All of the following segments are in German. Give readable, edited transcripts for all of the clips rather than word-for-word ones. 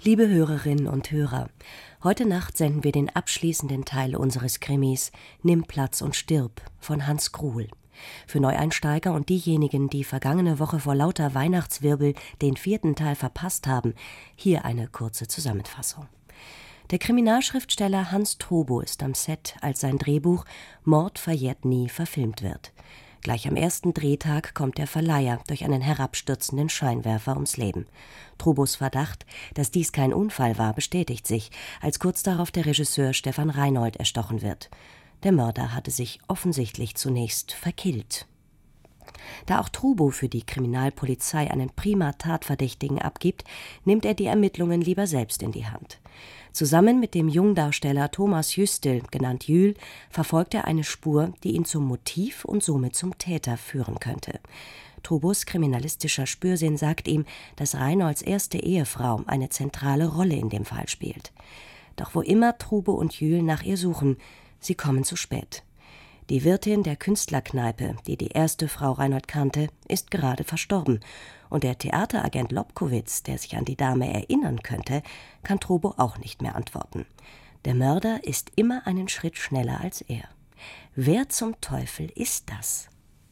Liebe Hörerinnen und Hörer, heute Nacht senden wir den abschließenden Teil unseres Krimis »Nimm Platz und stirb« von Hans Gruhl. Für Neueinsteiger und diejenigen, die vergangene Woche vor lauter Weihnachtswirbel den 4. Teil verpasst haben, hier eine kurze Zusammenfassung. Der Kriminalschriftsteller Hans Trobo ist am Set, als sein Drehbuch »Mord verjährt nie« verfilmt wird. Gleich am ersten Drehtag kommt der Verleiher durch einen herabstürzenden Scheinwerfer ums Leben. Trobos Verdacht, dass dies kein Unfall war, bestätigt sich, als kurz darauf der Regisseur Stefan Reinhold erstochen wird. Der Mörder hatte sich offensichtlich zunächst verkillt. Da auch Trobo für die Kriminalpolizei einen prima Tatverdächtigen abgibt, nimmt er die Ermittlungen lieber selbst in die Hand. Zusammen mit dem Jungdarsteller Thomas Jüstel, genannt Jül, verfolgt er eine Spur, die ihn zum Motiv und somit zum Täter führen könnte. Trobos kriminalistischer Spürsinn sagt ihm, dass Reinholds erste Ehefrau eine zentrale Rolle in dem Fall spielt. Doch wo immer Trobo und Jül nach ihr suchen, sie kommen zu spät. Die Wirtin der Künstlerkneipe, die die erste Frau Reinhold kannte, ist gerade verstorben. Und der Theateragent Lobkowitz, der sich an die Dame erinnern könnte, kann Trobo auch nicht mehr antworten. Der Mörder ist immer einen Schritt schneller als er. Wer zum Teufel ist das?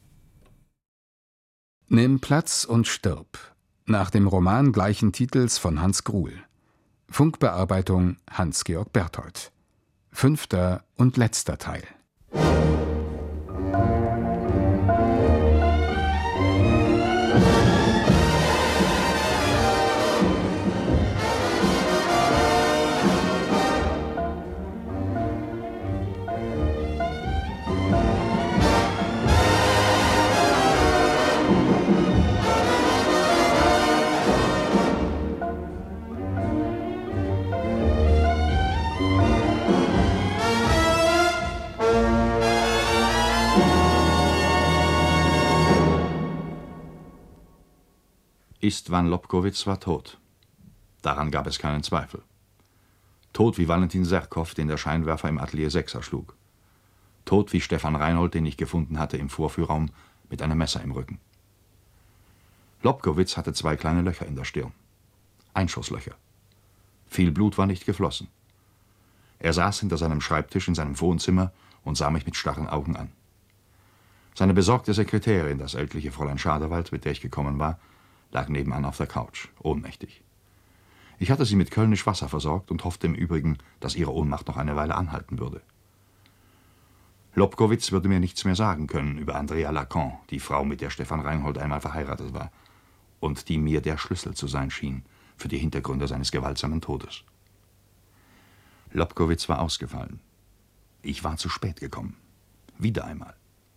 Nimm Platz und stirb. Nach dem Roman gleichen Titels von Hans Gruhl. Funkbearbeitung Hans-Georg Berthold. 5. und letzter Teil. Istvan Lobkowitz war tot. Daran gab es keinen Zweifel. Tot wie Valentin Serkow, den der Scheinwerfer im Atelier 6 erschlug. Tot wie Stefan Reinhold, den ich gefunden hatte im Vorführraum mit einem Messer im Rücken. Lobkowitz hatte 2 kleine Löcher in der Stirn. Einschusslöcher. Viel Blut war nicht geflossen. Er saß hinter seinem Schreibtisch in seinem Wohnzimmer und sah mich mit starren Augen an. Seine besorgte Sekretärin, das ältliche Fräulein Schadewald, mit der ich gekommen war, lag nebenan auf der Couch, ohnmächtig. Ich hatte sie mit Kölnisch Wasser versorgt und hoffte im Übrigen, dass ihre Ohnmacht noch eine Weile anhalten würde. Lobkowitz würde mir nichts mehr sagen können über Andrea Lacan, die Frau, mit der Stefan Reinhold einmal verheiratet war und die mir der Schlüssel zu sein schien für die Hintergründe seines gewaltsamen Todes. Lobkowitz war ausgefallen. Ich war zu spät gekommen. Wieder einmal.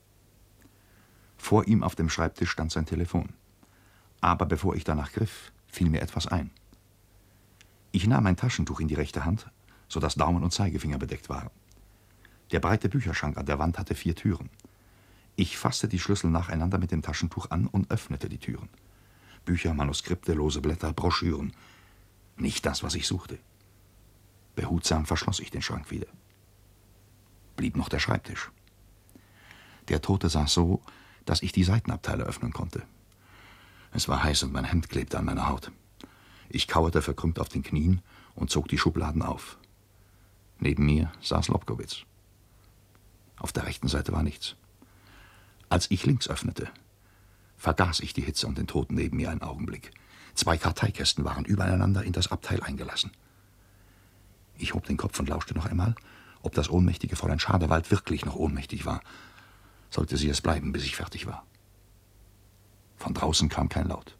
Vor ihm auf dem Schreibtisch stand sein Telefon. Aber bevor ich danach griff, fiel mir etwas ein. Ich nahm ein Taschentuch in die rechte Hand, sodass Daumen und Zeigefinger bedeckt waren. Der breite Bücherschrank an der Wand hatte 4 Türen. Ich fasste die Schlüssel nacheinander mit dem Taschentuch an und öffnete die Türen. Bücher, Manuskripte, lose Blätter, Broschüren. Nicht das, was ich suchte. Behutsam verschloss ich den Schrank wieder. Blieb noch der Schreibtisch. Der Tote saß so, dass ich die Seitenabteile öffnen konnte. Es war heiß und mein Hemd klebte an meiner Haut. Ich kauerte verkrümmt auf den Knien und zog die Schubladen auf. Neben mir saß Lobkowitz. Auf der rechten Seite war nichts. Als ich links öffnete, vergaß ich die Hitze und den Toten neben mir einen Augenblick. 2 Karteikästen waren übereinander in das Abteil eingelassen. Ich hob den Kopf und lauschte noch einmal, ob das ohnmächtige Fräulein Schadewald wirklich noch ohnmächtig war. Sollte sie es bleiben, bis ich fertig war. Von draußen kam kein Laut.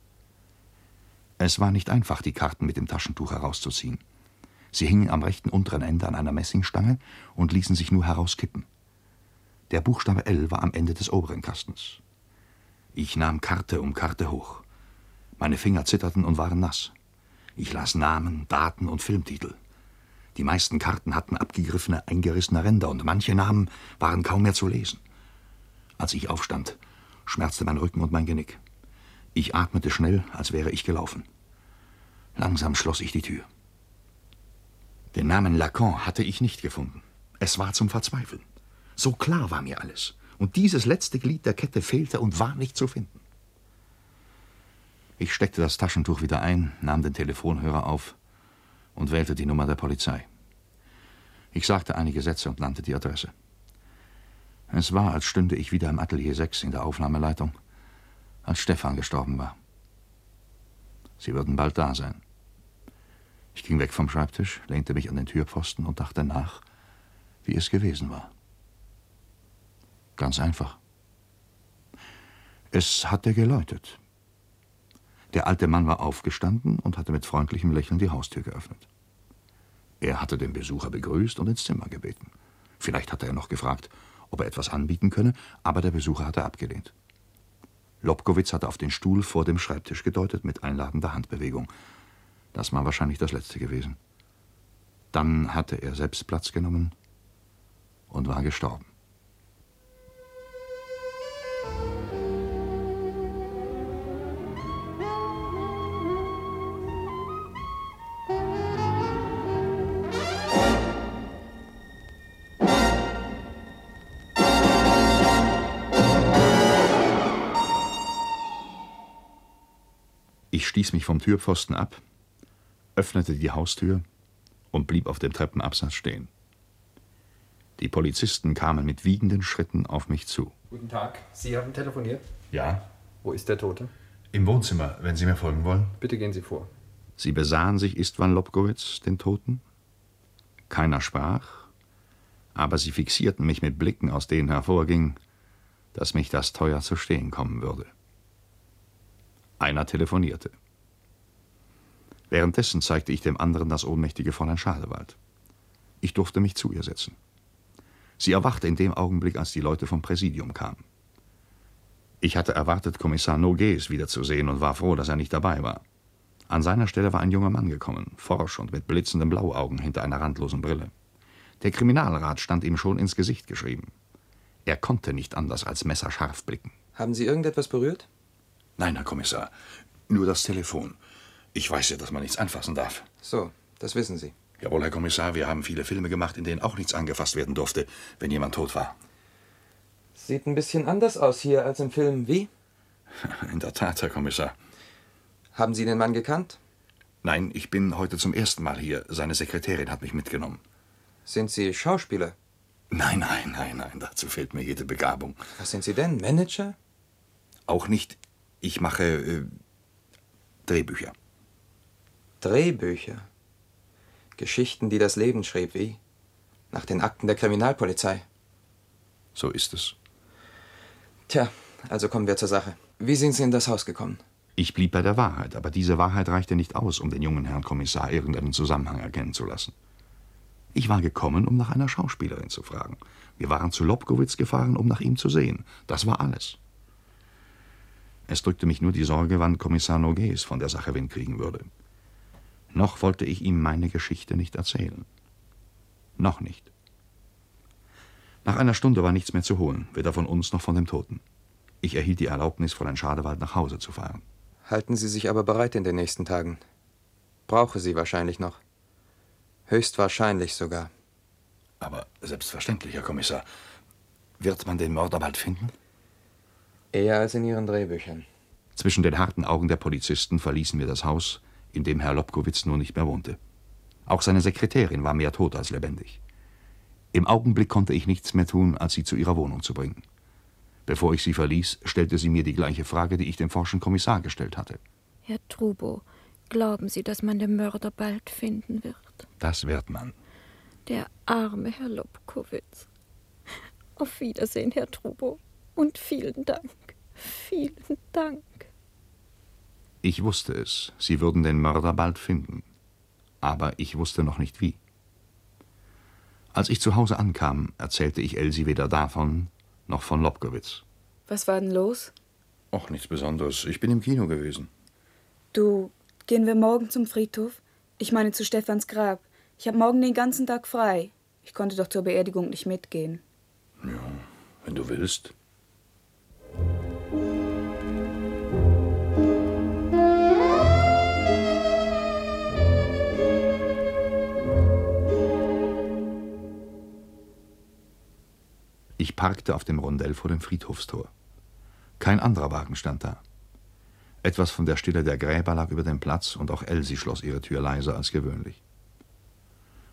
Es war nicht einfach, die Karten mit dem Taschentuch herauszuziehen. Sie hingen am rechten unteren Ende an einer Messingstange und ließen sich nur herauskippen. Der Buchstabe L war am Ende des oberen Kastens. Ich nahm Karte um Karte hoch. Meine Finger zitterten und waren nass. Ich las Namen, Daten und Filmtitel. Die meisten Karten hatten abgegriffene, eingerissene Ränder und manche Namen waren kaum mehr zu lesen. Als ich aufstand, schmerzte mein Rücken und mein Genick. Ich atmete schnell, als wäre ich gelaufen. Langsam schloss ich die Tür. Den Namen Lacan hatte ich nicht gefunden. Es war zum Verzweifeln. So klar war mir alles. Und dieses letzte Glied der Kette fehlte und war nicht zu finden. Ich steckte das Taschentuch wieder ein, nahm den Telefonhörer auf und wählte die Nummer der Polizei. Ich sagte einige Sätze und nannte die Adresse. Es war, als stünde ich wieder im Atelier 6 in der Aufnahmeleitung, als Stefan gestorben war. Sie würden bald da sein. Ich ging weg vom Schreibtisch, lehnte mich an den Türpfosten und dachte nach, wie es gewesen war. Ganz einfach. Es hatte geläutet. Der alte Mann war aufgestanden und hatte mit freundlichem Lächeln die Haustür geöffnet. Er hatte den Besucher begrüßt und ins Zimmer gebeten. Vielleicht hatte er noch gefragt, ob er etwas anbieten könne, aber der Besucher hatte abgelehnt. Lobkowicz hatte auf den Stuhl vor dem Schreibtisch gedeutet mit einladender Handbewegung. Das war wahrscheinlich das Letzte gewesen. Dann hatte er selbst Platz genommen und war gestorben. Ich stieß mich vom Türpfosten ab, öffnete die Haustür und blieb auf dem Treppenabsatz stehen. Die Polizisten kamen mit wiegenden Schritten auf mich zu. Guten Tag, Sie haben telefoniert? Ja, Wo ist der Tote? im Wohnzimmer, wenn Sie mir folgen wollen. Bitte gehen Sie vor. Sie besahen sich Istvan Lobkowicz, den Toten. Keiner sprach, aber sie fixierten mich mit Blicken, aus denen hervorging, dass mich das teuer zu stehen kommen würde. Einer telefonierte. Währenddessen zeigte ich dem anderen das ohnmächtige Fräulein Schadewald. Ich durfte mich zu ihr setzen. Sie erwachte in dem Augenblick, als die Leute vom Präsidium kamen. Ich hatte erwartet, Kommissar Nogues wiederzusehen und war froh, dass er nicht dabei war. An seiner Stelle war ein junger Mann gekommen, forsch und mit blitzenden Blauaugen hinter einer randlosen Brille. Der Kriminalrat stand ihm schon ins Gesicht geschrieben. Er konnte nicht anders als messerscharf blicken. Haben Sie irgendetwas berührt? Nein, Herr Kommissar, nur das Telefon. Ich weiß ja, dass man nichts anfassen darf. So, das wissen Sie. Jawohl, Herr Kommissar, wir haben viele Filme gemacht, in denen auch nichts angefasst werden durfte, wenn jemand tot war. Sieht ein bisschen anders aus hier als im Film. Wie? In der Tat, Herr Kommissar. Haben Sie den Mann gekannt? Nein, ich bin heute zum ersten Mal hier. Seine Sekretärin hat mich mitgenommen. Sind Sie Schauspieler? Nein, dazu fehlt mir jede Begabung. Was sind Sie denn? Manager? Auch nicht. Ich mache Drehbücher. Drehbücher? Geschichten, die das Leben schrieb, wie? Nach den Akten der Kriminalpolizei. So ist es. Tja, also kommen wir zur Sache. Wie sind Sie in das Haus gekommen? Ich blieb bei der Wahrheit, aber diese Wahrheit reichte nicht aus, um den jungen Herrn Kommissar irgendeinen Zusammenhang erkennen zu lassen. Ich war gekommen, um nach einer Schauspielerin zu fragen. Wir waren zu Lobkowicz gefahren, um nach ihm zu sehen. Das war alles. Es drückte mich nur die Sorge, wann Kommissar Nogues von der Sache Wind kriegen würde. Noch wollte ich ihm meine Geschichte nicht erzählen. Noch nicht. Nach einer Stunde war nichts mehr zu holen, weder von uns noch von dem Toten. Ich erhielt die Erlaubnis, Fräulein Schadewald nach Hause zu fahren. Halten Sie sich aber bereit in den nächsten Tagen. Brauche Sie wahrscheinlich noch. Höchstwahrscheinlich sogar. Aber selbstverständlich, Herr Kommissar. Wird man den Mörder bald finden? Eher als in Ihren Drehbüchern. Zwischen den harten Augen der Polizisten verließen wir das Haus, in dem Herr Lobkowicz nur nicht mehr wohnte. Auch seine Sekretärin war mehr tot als lebendig. Im Augenblick konnte ich nichts mehr tun, als sie zu ihrer Wohnung zu bringen. Bevor ich sie verließ, stellte sie mir die gleiche Frage, die ich dem forschen Kommissar gestellt hatte. Herr Trubo, glauben Sie, dass man den Mörder bald finden wird? Das wird man. Der arme Herr Lobkowicz. Auf Wiedersehen, Herr Trubo. Und vielen Dank. Vielen Dank. Ich wusste es, sie würden den Mörder bald finden. Aber ich wusste noch nicht wie. Als ich zu Hause ankam, erzählte ich Elsie weder davon, noch von Lobkowicz. Was war denn los? Och, nichts Besonderes. Ich bin im Kino gewesen. Du, gehen wir morgen zum Friedhof? Ich meine zu Stefans Grab. Ich habe morgen den ganzen Tag frei. Ich konnte doch zur Beerdigung nicht mitgehen. Ja, wenn du willst. Ich parkte auf dem Rondell vor dem Friedhofstor. Kein anderer Wagen stand da. Etwas von der Stille der Gräber lag über dem Platz und auch Elsie schloss ihre Tür leiser als gewöhnlich.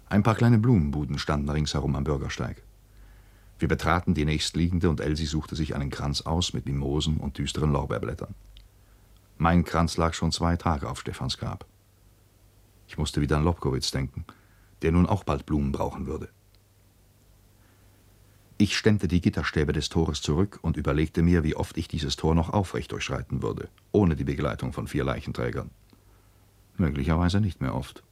Ein paar kleine Blumenbuden standen ringsherum am Bürgersteig. Wir betraten die nächstliegende und Elsie suchte sich einen Kranz aus mit Mimosen und düsteren Lorbeerblättern. Mein Kranz lag schon 2 Tage auf Stephans Grab. Ich musste wieder an Lobkowitz denken, der nun auch bald Blumen brauchen würde. Ich stemmte die Gitterstäbe des Tores zurück und überlegte mir, wie oft ich dieses Tor noch aufrecht durchschreiten würde, ohne die Begleitung von 4 Leichenträgern. Möglicherweise nicht mehr oft.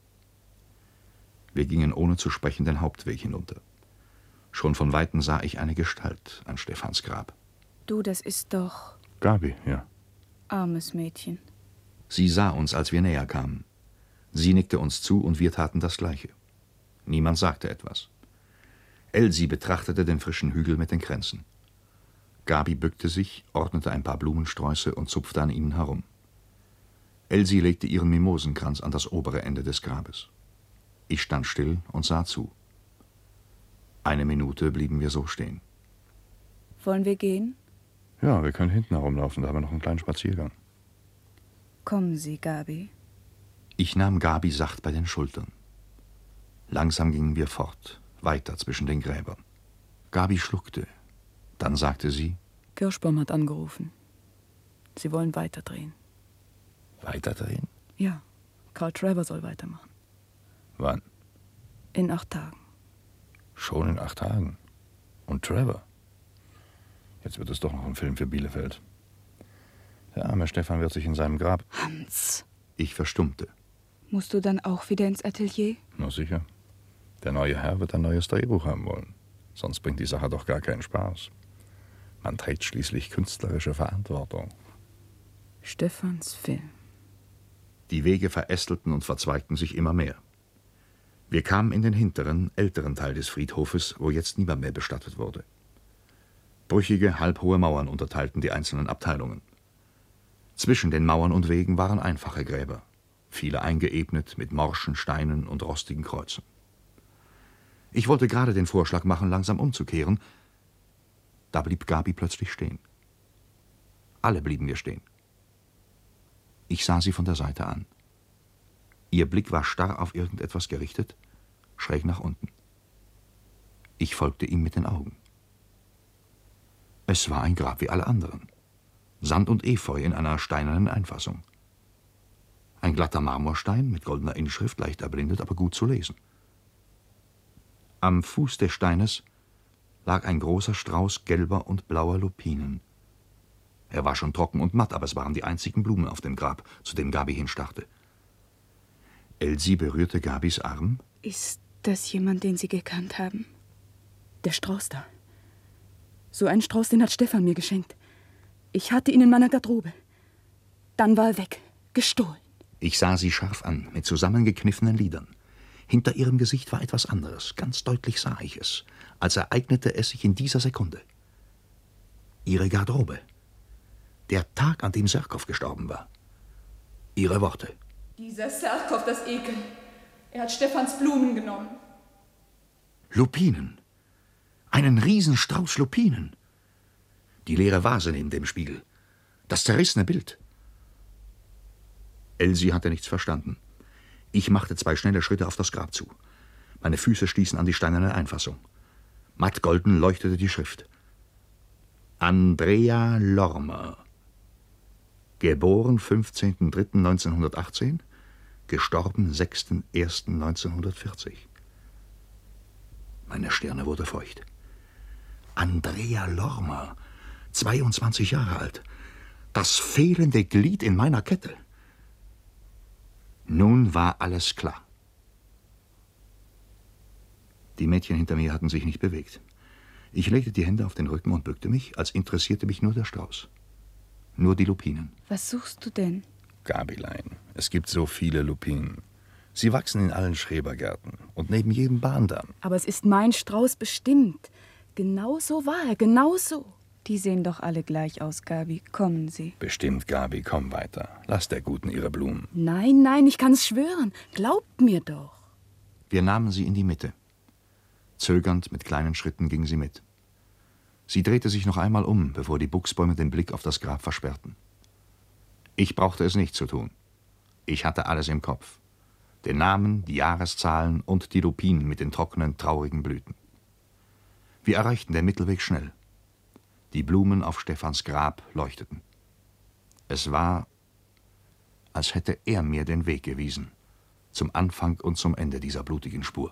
Wir gingen ohne zu sprechen den Hauptweg hinunter. Schon von Weitem sah ich eine Gestalt an Stephans Grab. Du, das ist doch... Gabi, ja. Armes Mädchen. Sie sah uns, als wir näher kamen. Sie nickte uns zu und wir taten das Gleiche. Niemand sagte etwas. Elsie betrachtete den frischen Hügel mit den Kränzen. Gabi bückte sich, ordnete ein paar Blumensträuße und zupfte an ihnen herum. Elsie legte ihren Mimosenkranz an das obere Ende des Grabes. Ich stand still und sah zu. 1 Minute blieben wir so stehen. Wollen wir gehen? Ja, wir können hinten herumlaufen, da haben wir noch einen kleinen Spaziergang. Kommen Sie, Gabi. Ich nahm Gabi sacht bei den Schultern. Langsam gingen wir fort, weiter zwischen den Gräbern. Gabi schluckte. Dann sagte sie: Kirschbaum hat angerufen. Sie wollen weiterdrehen. Weiterdrehen? Ja, Carl Trevor soll weitermachen. Wann? In 8 Tagen. Schon in 8 Tagen. Und Trevor? Jetzt wird es doch noch ein Film für Bielefeld. Der arme Stefan wird sich in seinem Grab... Hans! Ich verstummte. Musst du dann auch wieder ins Atelier? Na sicher. Der neue Herr wird ein neues Drehbuch haben wollen. Sonst bringt die Sache doch gar keinen Spaß. Man trägt schließlich künstlerische Verantwortung. Stefans Film. Die Wege verästelten und verzweigten sich immer mehr. Wir kamen in den hinteren, älteren Teil des Friedhofes, wo jetzt niemand mehr bestattet wurde. Brüchige, halbhohe Mauern unterteilten die einzelnen Abteilungen. Zwischen den Mauern und Wegen waren einfache Gräber, viele eingeebnet mit morschen Steinen und rostigen Kreuzen. Ich wollte gerade den Vorschlag machen, langsam umzukehren. Da blieb Gabi plötzlich stehen. Alle blieben wir stehen. Ich sah sie von der Seite an. Ihr Blick war starr auf irgendetwas gerichtet, schräg nach unten. Ich folgte ihm mit den Augen. Es war ein Grab wie alle anderen. Sand und Efeu in einer steinernen Einfassung. Ein glatter Marmorstein mit goldener Inschrift, leicht erblindet, aber gut zu lesen. Am Fuß des Steines lag ein großer Strauß gelber und blauer Lupinen. Er war schon trocken und matt, aber es waren die einzigen Blumen auf dem Grab, zu dem Gabi hinstarrte. Elsie berührte Gabis Arm. Ist das jemand, den Sie gekannt haben? Der Strauß da. So einen Strauß, den hat Stefan mir geschenkt. Ich hatte ihn in meiner Garderobe. Dann war er weg, gestohlen. Ich sah sie scharf an, mit zusammengekniffenen Lidern. Hinter ihrem Gesicht war etwas anderes. Ganz deutlich sah ich es, als ereignete es sich in dieser Sekunde. Ihre Garderobe. Der Tag, an dem Serkow gestorben war. Ihre Worte. Dieser Serkow, das Ekel. Er hat Stefans Blumen genommen. Lupinen. Einen Riesenstrauß Lupinen. Die leere Vase neben dem Spiegel. Das zerrissene Bild. Elsie hatte nichts verstanden. Ich machte 2 schnelle Schritte auf das Grab zu. Meine Füße stießen an die steinerne Einfassung. Mattgolden leuchtete die Schrift. Andrea Lormer. Geboren 15.03.1918, gestorben 6.01.1940. Meine Stirne wurde feucht. Andrea Lormer, 22 Jahre alt. Das fehlende Glied in meiner Kette. Nun war alles klar. Die Mädchen hinter mir hatten sich nicht bewegt. Ich legte die Hände auf den Rücken und bückte mich, als interessierte mich nur der Strauß. Nur die Lupinen. Was suchst du denn? Gabilein, es gibt so viele Lupinen. Sie wachsen in allen Schrebergärten und neben jedem Bahndamm. Aber es ist mein Strauß bestimmt. Genau so war er, genau so. Die sehen doch alle gleich aus, Gabi. Kommen Sie. Bestimmt, Gabi, komm weiter. Lass der Guten ihre Blumen. Nein, nein, ich kann's schwören. Glaubt mir doch. Wir nahmen sie in die Mitte. Zögernd, mit kleinen Schritten ging sie mit. Sie drehte sich noch einmal um, bevor die Buchsbäume den Blick auf das Grab versperrten. Ich brauchte es nicht zu tun. Ich hatte alles im Kopf. Den Namen, die Jahreszahlen und die Lupinen mit den trockenen, traurigen Blüten. Wir erreichten den Mittelweg schnell. Die Blumen auf Stephans Grab leuchteten. Es war, als hätte er mir den Weg gewiesen, zum Anfang und zum Ende dieser blutigen Spur.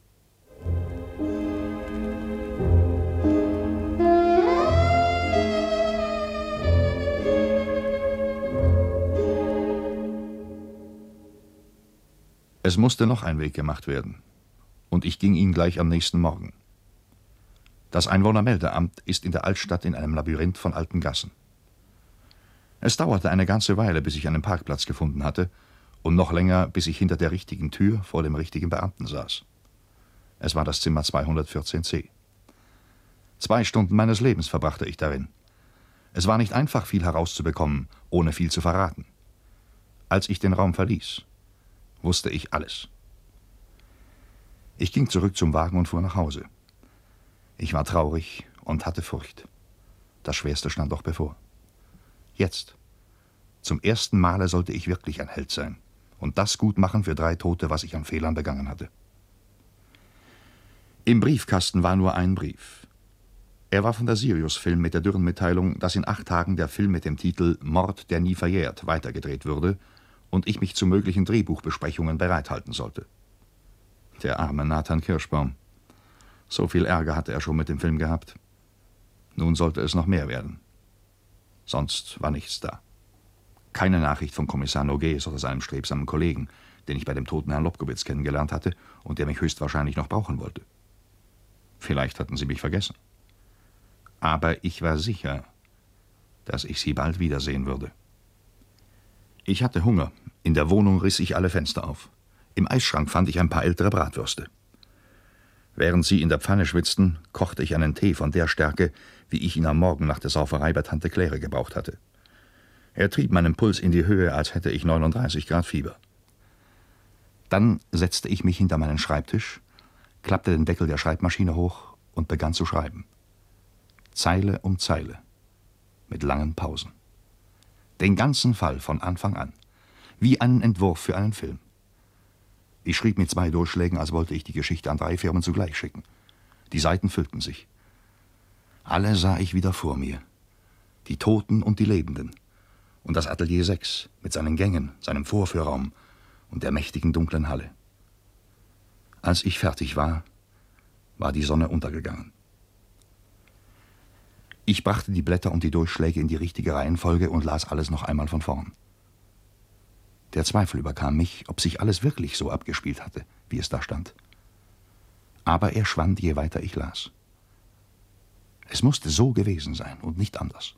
Es musste noch ein Weg gemacht werden, und ich ging ihn gleich am nächsten Morgen. Das Einwohnermeldeamt ist in der Altstadt in einem Labyrinth von alten Gassen. Es dauerte eine ganze Weile, bis ich einen Parkplatz gefunden hatte, und noch länger, bis ich hinter der richtigen Tür vor dem richtigen Beamten saß. Es war das Zimmer 214c. 2 Stunden meines Lebens verbrachte ich darin. Es war nicht einfach, viel herauszubekommen, ohne viel zu verraten. Als ich den Raum verließ, wusste ich alles. Ich ging zurück zum Wagen und fuhr nach Hause. Ich war traurig und hatte Furcht. Das Schwerste stand doch bevor. Jetzt, zum ersten Male, sollte ich wirklich ein Held sein und das gut machen für 3 Tote, was ich an Fehlern begangen hatte. Im Briefkasten war nur ein Brief. Er war von der Sirius-Film mit der dürren Mitteilung, dass in 8 Tagen der Film mit dem Titel »Mord, der nie verjährt« weitergedreht würde und ich mich zu möglichen Drehbuchbesprechungen bereithalten sollte. Der arme Nathan Kirschbaum. So viel Ärger hatte er schon mit dem Film gehabt. Nun sollte es noch mehr werden. Sonst war nichts da. Keine Nachricht von Kommissar Nogues oder seinem strebsamen Kollegen, den ich bei dem toten Herrn Lobkowitz kennengelernt hatte und der mich höchstwahrscheinlich noch brauchen wollte. Vielleicht hatten sie mich vergessen. Aber ich war sicher, dass ich sie bald wiedersehen würde. Ich hatte Hunger. In der Wohnung riss ich alle Fenster auf. Im Eisschrank fand ich ein paar ältere Bratwürste. Während sie in der Pfanne schwitzten, kochte ich einen Tee von der Stärke, wie ich ihn am Morgen nach der Sauferei bei Tante Claire gebraucht hatte. Er trieb meinen Puls in die Höhe, als hätte ich 39 Grad Fieber. Dann setzte ich mich hinter meinen Schreibtisch, klappte den Deckel der Schreibmaschine hoch und begann zu schreiben. Zeile um Zeile, mit langen Pausen. Den ganzen Fall von Anfang an, wie einen Entwurf für einen Film. Ich schrieb mit 2 Durchschlägen, als wollte ich die Geschichte an 3 Firmen zugleich schicken. Die Seiten füllten sich. Alle sah ich wieder vor mir. Die Toten und die Lebenden. Und das Atelier 6 mit seinen Gängen, seinem Vorführraum und der mächtigen dunklen Halle. Als ich fertig war, war die Sonne untergegangen. Ich brachte die Blätter und die Durchschläge in die richtige Reihenfolge und las alles noch einmal von vorn. Der Zweifel überkam mich, ob sich alles wirklich so abgespielt hatte, wie es da stand. Aber er schwand, je weiter ich las. Es musste so gewesen sein und nicht anders.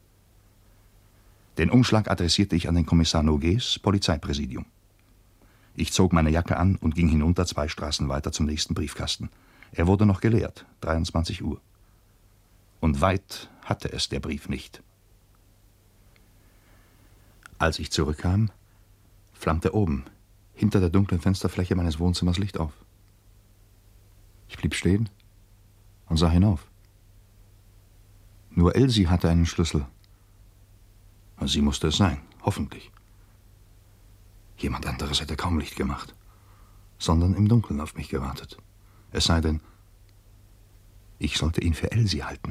Den Umschlag adressierte ich an den Kommissar Nogues Polizeipräsidium. Ich zog meine Jacke an und ging hinunter 2 Straßen weiter zum nächsten Briefkasten. Er wurde noch geleert, 23 Uhr. Und weit hatte es der Brief nicht. Als ich zurückkam, flammte oben, hinter der dunklen Fensterfläche meines Wohnzimmers Licht auf. Ich blieb stehen und sah hinauf. Nur Elsie hatte einen Schlüssel. Sie musste es sein, hoffentlich. Jemand anderes hätte kaum Licht gemacht, sondern im Dunkeln auf mich gewartet. Es sei denn, ich sollte ihn für Elsie halten.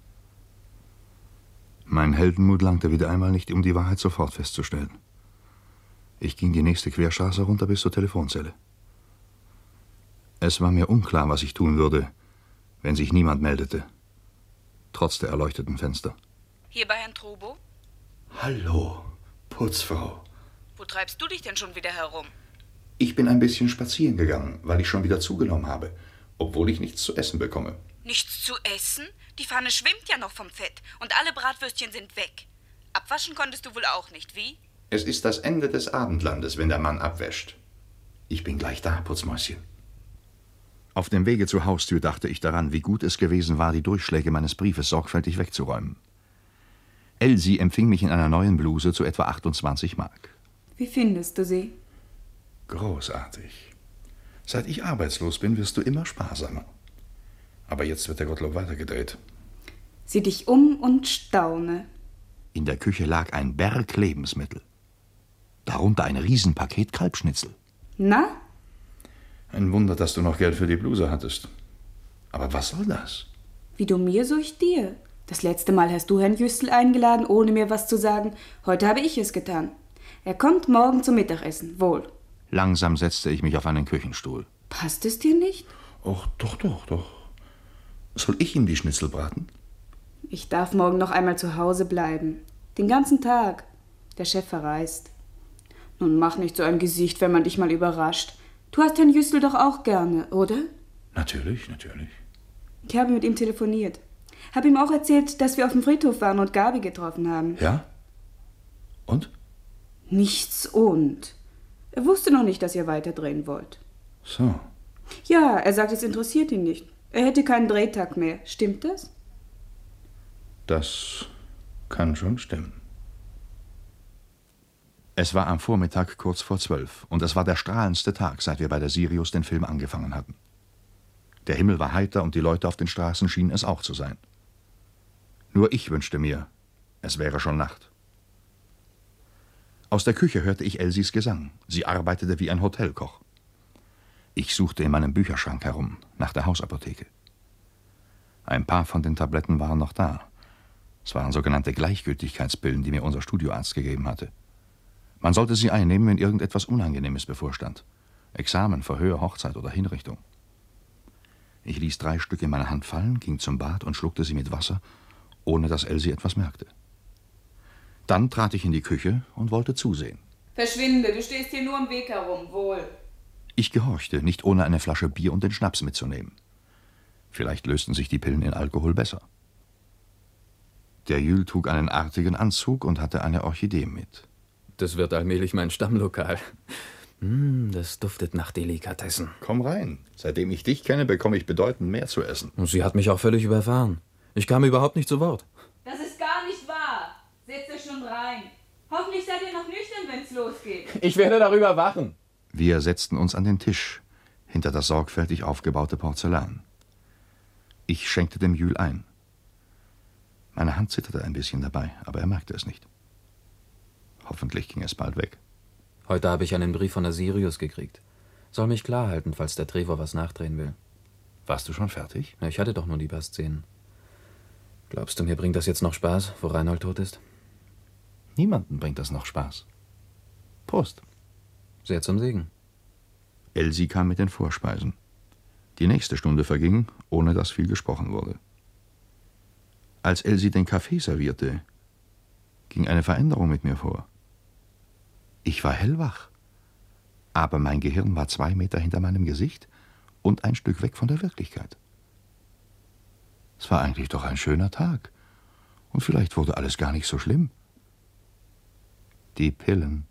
Mein Heldenmut langte wieder einmal nicht, um die Wahrheit sofort festzustellen. Ich ging die nächste Querstraße runter bis zur Telefonzelle. Es war mir unklar, was ich tun würde, wenn sich niemand meldete, trotz der erleuchteten Fenster. Hier bei Herrn Trubo? Hallo, Putzfrau. Wo treibst du dich denn schon wieder herum? Ich bin ein bisschen spazieren gegangen, weil ich schon wieder zugenommen habe, obwohl ich nichts zu essen bekomme. Nichts zu essen? Die Pfanne schwimmt ja noch vom Fett und alle Bratwürstchen sind weg. Abwaschen konntest du wohl auch nicht, wie? Es ist das Ende des Abendlandes, wenn der Mann abwäscht. Ich bin gleich da, Putzmäuschen. Auf dem Wege zur Haustür dachte ich daran, wie gut es gewesen war, die Durchschläge meines Briefes sorgfältig wegzuräumen. Elsie empfing mich in einer neuen Bluse zu etwa 28 Mark. Wie findest du sie? Großartig. Seit ich arbeitslos bin, wirst du immer sparsamer. Aber jetzt wird der Gottlob weitergedreht. Sieh dich um und staune. In der Küche lag ein Berg Lebensmittel. Darunter ein Riesenpaket Kalbschnitzel. Na? Ein Wunder, dass du noch Geld für die Bluse hattest. Aber was soll das? Wie du mir, so ich dir. Das letzte Mal hast du Herrn Jüstel eingeladen, ohne mir was zu sagen. Heute habe ich es getan. Er kommt morgen zum Mittagessen, wohl. Langsam setzte ich mich auf einen Küchenstuhl. Passt es dir nicht? Och, doch. Soll ich ihm die Schnitzel braten? Ich darf morgen noch einmal zu Hause bleiben. Den ganzen Tag. Der Chef verreist. Nun mach nicht so ein Gesicht, wenn man dich mal überrascht. Du hast Herrn Jüstel doch auch gerne, oder? Natürlich. Ich habe mit ihm telefoniert. Habe ihm auch erzählt, dass wir auf dem Friedhof waren und Gabi getroffen haben. Ja? Und? Nichts und. Er wusste noch nicht, dass ihr weiterdrehen wollt. So. Ja, er sagt, es interessiert ihn nicht. Er hätte keinen Drehtag mehr. Stimmt das? Das kann schon stimmen. Es war am Vormittag kurz vor 12 und es war der strahlendste Tag, seit wir bei der Sirius den Film angefangen hatten. Der Himmel war heiter und die Leute auf den Straßen schienen es auch zu sein. Nur ich wünschte mir, es wäre schon Nacht. Aus der Küche hörte ich Elsies Gesang. Sie arbeitete wie ein Hotelkoch. Ich suchte in meinem Bücherschrank herum, nach der Hausapotheke. Ein paar von den Tabletten waren noch da. Es waren sogenannte Gleichgültigkeitspillen, die mir unser Studioarzt gegeben hatte. Man sollte sie einnehmen, wenn irgendetwas Unangenehmes bevorstand. Examen, Verhör, Hochzeit oder Hinrichtung. Ich ließ 3 Stück in meine Hand fallen, ging zum Bad und schluckte sie mit Wasser, ohne dass Elsie etwas merkte. Dann trat ich in die Küche und wollte zusehen. Verschwinde, du stehst hier nur im Weg herum, wohl. Ich gehorchte, nicht ohne eine Flasche Bier und den Schnaps mitzunehmen. Vielleicht lösten sich die Pillen in Alkohol besser. Der Jül trug einen artigen Anzug und hatte eine Orchidee mit. Das wird allmählich mein Stammlokal. Das duftet nach Delikatessen. Komm rein. Seitdem ich dich kenne, bekomme ich bedeutend mehr zu essen. Und sie hat mich auch völlig überfahren. Ich kam überhaupt nicht zu Wort. Das ist gar nicht wahr. Setzt euch schon rein. Hoffentlich seid ihr noch nüchtern, wenn's losgeht. Ich werde darüber wachen. Wir setzten uns an den Tisch, hinter das sorgfältig aufgebaute Porzellan. Ich schenkte dem Jül ein. Meine Hand zitterte ein bisschen dabei, aber er merkte es nicht. Hoffentlich ging es bald weg. Heute habe ich einen Brief von der Sirius gekriegt. Soll mich klar halten, falls der Trevor was nachdrehen will. Warst du schon fertig? Ja, ich hatte doch nur die paar Szenen. Glaubst du, mir bringt das jetzt noch Spaß, wo Reinhold tot ist? Niemanden bringt das noch Spaß. Prost. Sehr zum Segen. Elsie kam mit den Vorspeisen. Die nächste Stunde verging, ohne dass viel gesprochen wurde. Als Elsie den Kaffee servierte, ging eine Veränderung mit mir vor. Ich war hellwach, aber mein Gehirn war 2 Meter hinter meinem Gesicht und ein Stück weg von der Wirklichkeit. Es war eigentlich doch ein schöner Tag und vielleicht wurde alles gar nicht so schlimm. Die Pillen.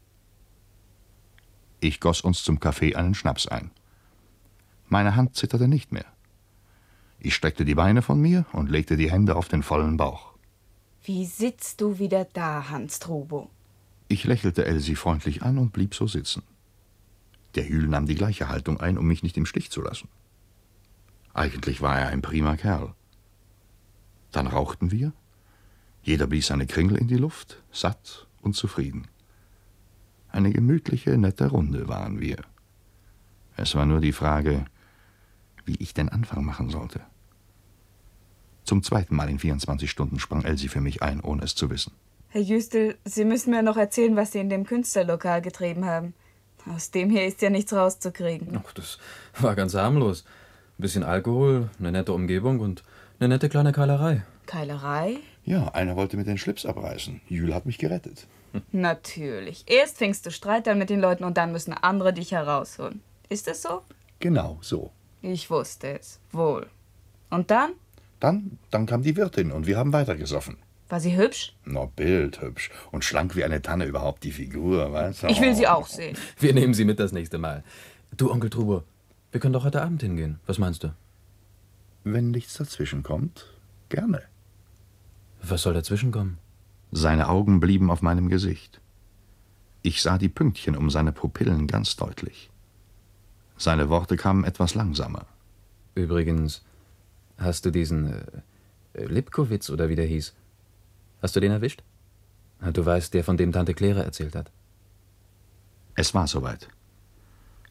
Ich goss uns zum Kaffee einen Schnaps ein. Meine Hand zitterte nicht mehr. Ich streckte die Beine von mir und legte die Hände auf den vollen Bauch. Wie sitzt du wieder da, Hans Trubo? Ich lächelte Elsie freundlich an und blieb so sitzen. Der Jül nahm die gleiche Haltung ein, um mich nicht im Stich zu lassen. Eigentlich war er ein prima Kerl. Dann rauchten wir. Jeder blies seine Kringel in die Luft, satt und zufrieden. Eine gemütliche, nette Runde waren wir. Es war nur die Frage, wie ich den Anfang machen sollte. Zum 2. Mal in 24 Stunden sprang Elsie für mich ein, ohne es zu wissen. Herr Jüstel, Sie müssen mir noch erzählen, was Sie in dem Künstlerlokal getrieben haben. Aus dem hier ist ja nichts rauszukriegen. Ach, das war ganz harmlos. Ein bisschen Alkohol, eine nette Umgebung und eine nette kleine Keilerei. Keilerei? Ja, einer wollte mir den Schlips abreißen. Jül hat mich gerettet. Natürlich. Erst fängst du Streit an mit den Leuten und dann müssen andere dich herausholen. Ist das so? Genau so. Ich wusste es. Wohl. Und dann? Dann kam die Wirtin und wir haben weitergesoffen. War sie hübsch? Na, bildhübsch. Und schlank wie eine Tanne, überhaupt die Figur, weißt du? Ich will sie auch sehen. Wir nehmen sie mit das nächste Mal. Du, Onkel Trubo, wir können doch heute Abend hingehen. Was meinst du? Wenn nichts dazwischen kommt, gerne. Was soll dazwischen kommen? Seine Augen blieben auf meinem Gesicht. Ich sah die Pünktchen um seine Pupillen ganz deutlich. Seine Worte kamen etwas langsamer. Übrigens, hast du diesen Lipkowitz oder wie der hieß? Hast du den erwischt? Du weißt, der, von dem Tante Claire erzählt hat. Es war soweit.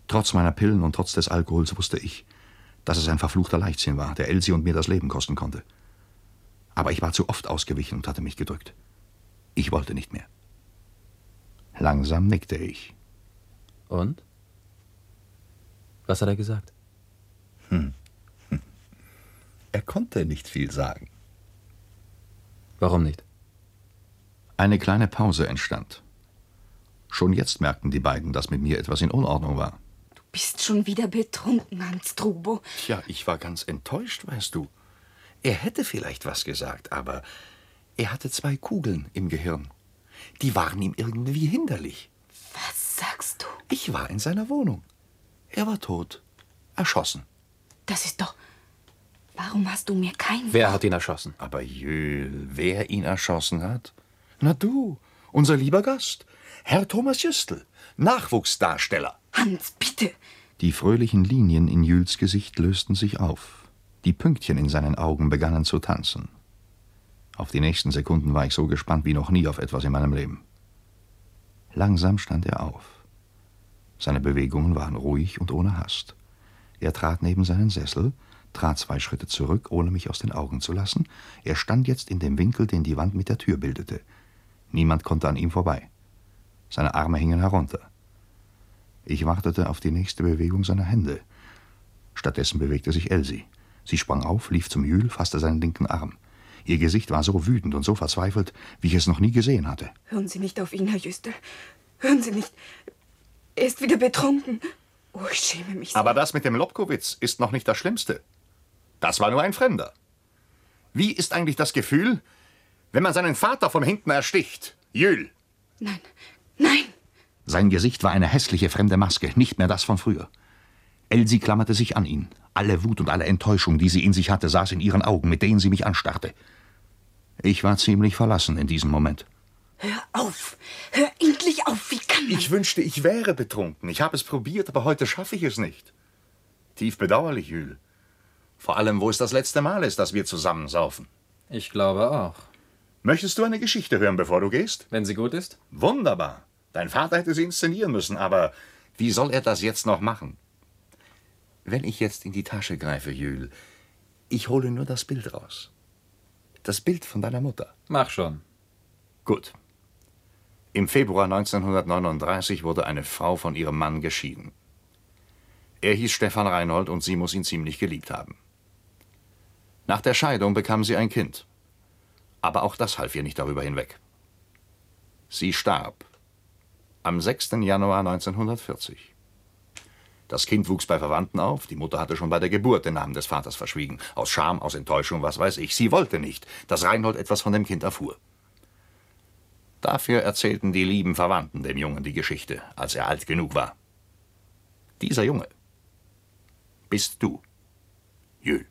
Trotz meiner Pillen und trotz des Alkohols wusste ich, dass es ein verfluchter Leichtsinn war, der Elsie und mir das Leben kosten konnte. Aber ich war zu oft ausgewichen und hatte mich gedrückt. Ich wollte nicht mehr. Langsam nickte ich. Und? Was hat er gesagt? Er konnte nicht viel sagen. Warum nicht? Eine kleine Pause entstand. Schon jetzt merkten die beiden, dass mit mir etwas in Unordnung war. Du bist schon wieder betrunken, Hans Trubo. Tja, ich war ganz enttäuscht, weißt du. Er hätte vielleicht was gesagt, aber er hatte 2 Kugeln im Gehirn. Die waren ihm irgendwie hinderlich. Was sagst du? Ich war in seiner Wohnung. Er war tot. Erschossen. Das ist doch... Warum hast du mir kein... Wer hat ihn erschossen? Aber Jöhl, wer ihn erschossen hat? Na du, unser lieber Gast, Herr Thomas Jüstl, Nachwuchsdarsteller. Hans, bitte. Die fröhlichen Linien in Jöhls Gesicht lösten sich auf. Die Pünktchen in seinen Augen begannen zu tanzen. Auf die nächsten Sekunden war ich so gespannt wie noch nie auf etwas in meinem Leben. Langsam stand er auf. Seine Bewegungen waren ruhig und ohne Hast. Er trat neben seinen Sessel, trat 2 Schritte zurück, ohne mich aus den Augen zu lassen. Er stand jetzt in dem Winkel, den die Wand mit der Tür bildete. Niemand konnte an ihm vorbei. Seine Arme hingen herunter. Ich wartete auf die nächste Bewegung seiner Hände. Stattdessen bewegte sich Elsie. Sie sprang auf, lief zum Jöhl, fasste seinen linken Arm. Ihr Gesicht war so wütend und so verzweifelt, wie ich es noch nie gesehen hatte. Hören Sie nicht auf ihn, Herr Jüstl. Hören Sie nicht. Er ist wieder betrunken. Oh, ich schäme mich so. Aber das mit dem Lobkowitz ist noch nicht das Schlimmste. Das war nur ein Fremder. Wie ist eigentlich das Gefühl, wenn man seinen Vater von hinten ersticht? Jöhl. Nein, nein. Sein Gesicht war eine hässliche fremde Maske, nicht mehr das von früher. Elsie klammerte sich an ihn. Alle Wut und alle Enttäuschung, die sie in sich hatte, saß in ihren Augen, mit denen sie mich anstarrte. Ich war ziemlich verlassen in diesem Moment. Hör auf! Hör endlich auf! Wie kann man... Ich wünschte, ich wäre betrunken. Ich habe es probiert, aber heute schaffe ich es nicht. Tief bedauerlich, Jöhl. Vor allem, wo es das letzte Mal ist, dass wir zusammen saufen. Ich glaube auch. Möchtest du eine Geschichte hören, bevor du gehst? Wenn sie gut ist? Wunderbar. Dein Vater hätte sie inszenieren müssen, aber wie soll er das jetzt noch machen? Wenn ich jetzt in die Tasche greife, Jöhl, ich hole nur das Bild raus. Das Bild von deiner Mutter. Mach schon. Gut. Im Februar 1939 wurde eine Frau von ihrem Mann geschieden. Er hieß Stefan Reinhold und sie muss ihn ziemlich geliebt haben. Nach der Scheidung bekam sie ein Kind. Aber auch das half ihr nicht darüber hinweg. Sie starb am 6. Januar 1940. Das Kind wuchs bei Verwandten auf. Die Mutter hatte schon bei der Geburt den Namen des Vaters verschwiegen. Aus Scham, aus Enttäuschung, was weiß ich. Sie wollte nicht, dass Reinhold etwas von dem Kind erfuhr. Dafür erzählten die lieben Verwandten dem Jungen die Geschichte, als er alt genug war. Dieser Junge bist du, Jöhl.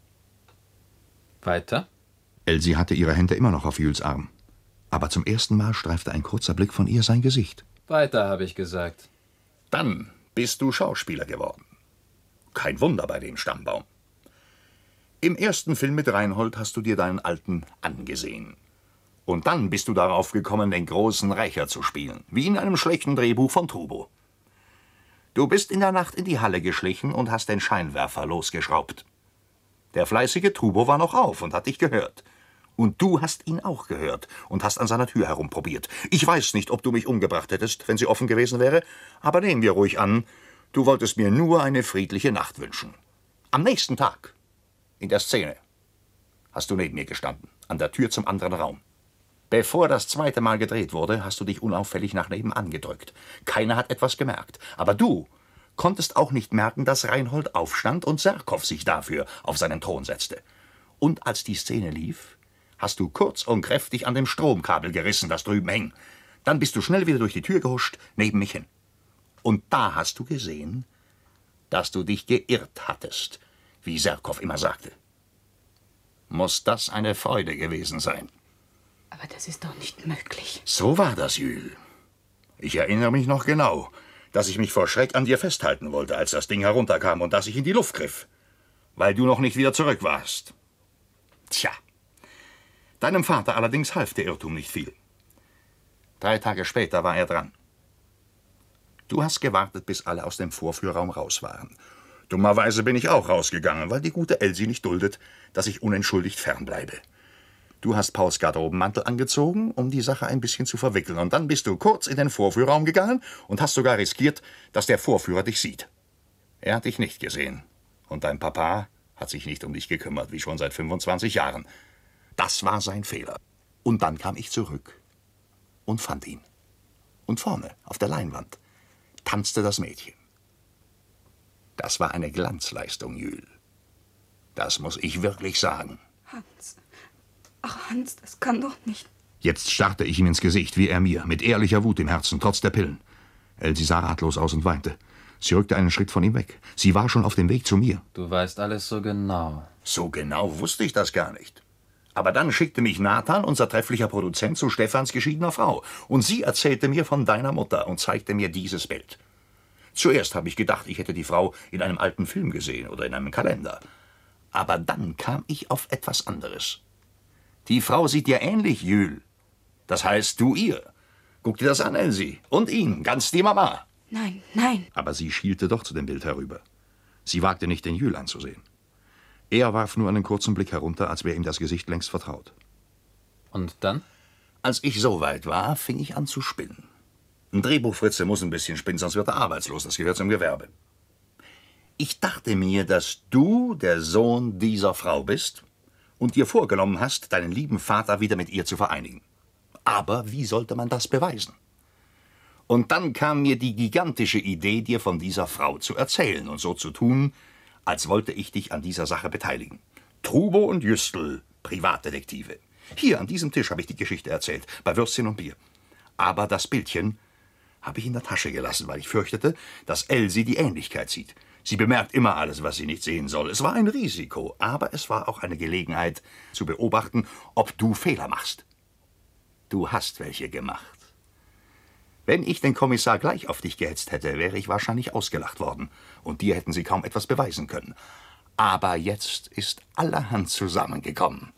Weiter? Elsie hatte ihre Hände immer noch auf Jöhls Arm. Aber zum ersten Mal streifte ein kurzer Blick von ihr sein Gesicht. Weiter, habe ich gesagt. Dann bist du Schauspieler geworden. Kein Wunder bei dem Stammbaum. Im ersten Film mit Reinhold hast du dir deinen Alten angesehen. Und dann bist du darauf gekommen, den großen Rächer zu spielen, wie in einem schlechten Drehbuch von Trubo. Du bist in der Nacht in die Halle geschlichen und hast den Scheinwerfer losgeschraubt. Der fleißige Trubo war noch auf und hat dich gehört. Und du hast ihn auch gehört und hast an seiner Tür herumprobiert. Ich weiß nicht, ob du mich umgebracht hättest, wenn sie offen gewesen wäre, aber nehmen wir ruhig an, du wolltest mir nur eine friedliche Nacht wünschen. Am nächsten Tag, in der Szene, hast du neben mir gestanden, an der Tür zum anderen Raum. Bevor das zweite Mal gedreht wurde, hast du dich unauffällig nach nebenan gedrückt. Keiner hat etwas gemerkt, aber du konntest auch nicht merken, dass Reinhold aufstand und Serkow sich dafür auf seinen Thron setzte. Und als die Szene lief, hast du kurz und kräftig an dem Stromkabel gerissen, das drüben hing. Dann bist du schnell wieder durch die Tür gehuscht, neben mich hin. Und da hast du gesehen, dass du dich geirrt hattest, wie Serkow immer sagte. Muss das eine Freude gewesen sein? Aber das ist doch nicht möglich. So war das, Jöhl. Ich erinnere mich noch genau, dass ich mich vor Schreck an dir festhalten wollte, als das Ding herunterkam und dass ich in die Luft griff, weil du noch nicht wieder zurück warst. Tja, deinem Vater allerdings half der Irrtum nicht viel. 3 Tage später war er dran. Du hast gewartet, bis alle aus dem Vorführraum raus waren. Dummerweise bin ich auch rausgegangen, weil die gute Elsie nicht duldet, dass ich unentschuldigt fernbleibe. Du hast Pauls Garderobenmantel angezogen, um die Sache ein bisschen zu verwickeln. Und dann bist du kurz in den Vorführraum gegangen und hast sogar riskiert, dass der Vorführer dich sieht. Er hat dich nicht gesehen. Und dein Papa hat sich nicht um dich gekümmert, wie schon seit 25 Jahren. Das war sein Fehler. Und dann kam ich zurück und fand ihn. Und vorne, auf der Leinwand, tanzte das Mädchen. Das war eine Glanzleistung, Jules. Das muss ich wirklich sagen. Hans. Ach, Hans, das kann doch nicht. Jetzt starrte ich ihm ins Gesicht, wie er mir, mit ehrlicher Wut im Herzen, trotz der Pillen. Elsie sah ratlos aus und weinte. Sie rückte einen Schritt von ihm weg. Sie war schon auf dem Weg zu mir. Du weißt alles so genau. So genau wusste ich das gar nicht. Aber dann schickte mich Nathan, unser trefflicher Produzent, zu Stephans geschiedener Frau. Und sie erzählte mir von deiner Mutter und zeigte mir dieses Bild. Zuerst habe ich gedacht, ich hätte die Frau in einem alten Film gesehen oder in einem Kalender. Aber dann kam ich auf etwas anderes. Die Frau sieht dir ähnlich, Jules. Das heißt, du ihr. Guck dir das an, Elsie. Und ihn, ganz die Mama. Nein, nein. Aber sie schielte doch zu dem Bild herüber. Sie wagte nicht, den Jules anzusehen. Er warf nur einen kurzen Blick herunter, als wäre ihm das Gesicht längst vertraut. Und dann? Als ich so weit war, fing ich an zu spinnen. Ein Drehbuchfritze muss ein bisschen spinnen, sonst wird er arbeitslos. Das gehört zum Gewerbe. Ich dachte mir, dass du der Sohn dieser Frau bist und dir vorgenommen hast, deinen lieben Vater wieder mit ihr zu vereinigen. Aber wie sollte man das beweisen? Und dann kam mir die gigantische Idee, dir von dieser Frau zu erzählen und so zu tun, als wollte ich dich an dieser Sache beteiligen. Trubo und Jüstl, Privatdetektive. Hier an diesem Tisch habe ich die Geschichte erzählt, bei Würstchen und Bier. Aber das Bildchen habe ich in der Tasche gelassen, weil ich fürchtete, dass Elsie die Ähnlichkeit sieht. Sie bemerkt immer alles, was sie nicht sehen soll. Es war ein Risiko, aber es war auch eine Gelegenheit, zu beobachten, ob du Fehler machst. Du hast welche gemacht. Wenn ich den Kommissar gleich auf dich gehetzt hätte, wäre ich wahrscheinlich ausgelacht worden. Und dir hätten sie kaum etwas beweisen können. Aber jetzt ist allerhand zusammengekommen.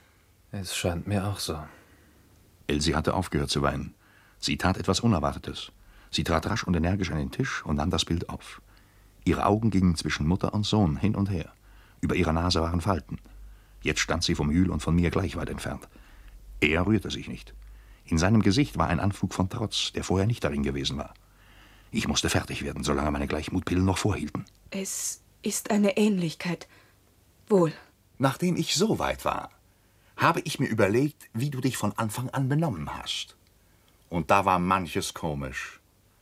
Es scheint mir auch so. Elsie hatte aufgehört zu weinen. Sie tat etwas Unerwartetes. Sie trat rasch und energisch an den Tisch und nahm das Bild auf. Ihre Augen gingen zwischen Mutter und Sohn hin und her. Über ihrer Nase waren Falten. Jetzt stand sie vom Jules und von mir gleich weit entfernt. Er rührte sich nicht. In seinem Gesicht war ein Anflug von Trotz, der vorher nicht darin gewesen war. Ich musste fertig werden, solange meine Gleichmutpillen noch vorhielten. Es ist eine Ähnlichkeit. Wohl. Nachdem ich so weit war, habe ich mir überlegt, wie du dich von Anfang an benommen hast. Und da war manches komisch.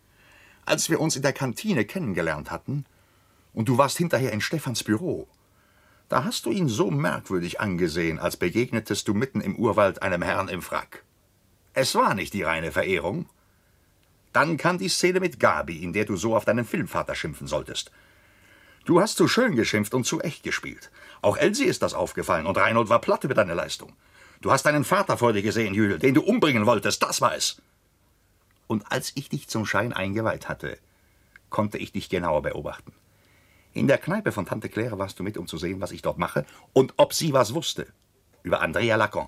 Als wir uns in der Kantine kennengelernt hatten und du warst hinterher in Stephans Büro, da hast du ihn so merkwürdig angesehen, als begegnetest du mitten im Urwald einem Herrn im Frack. Es war nicht die reine Verehrung. Dann kam die Szene mit Gabi, in der du so auf deinen Filmvater schimpfen solltest. Du hast zu schön geschimpft und zu echt gespielt. Auch Elsie ist das aufgefallen und Reinhold war platt über deine Leistung. Du hast deinen Vater vor dir gesehen, Jules, den du umbringen wolltest, das war es. Und als ich dich zum Schein eingeweiht hatte, konnte ich dich genauer beobachten. In der Kneipe von Tante Claire warst du mit, um zu sehen, was ich dort mache und ob sie was wusste über Andrea Lacan.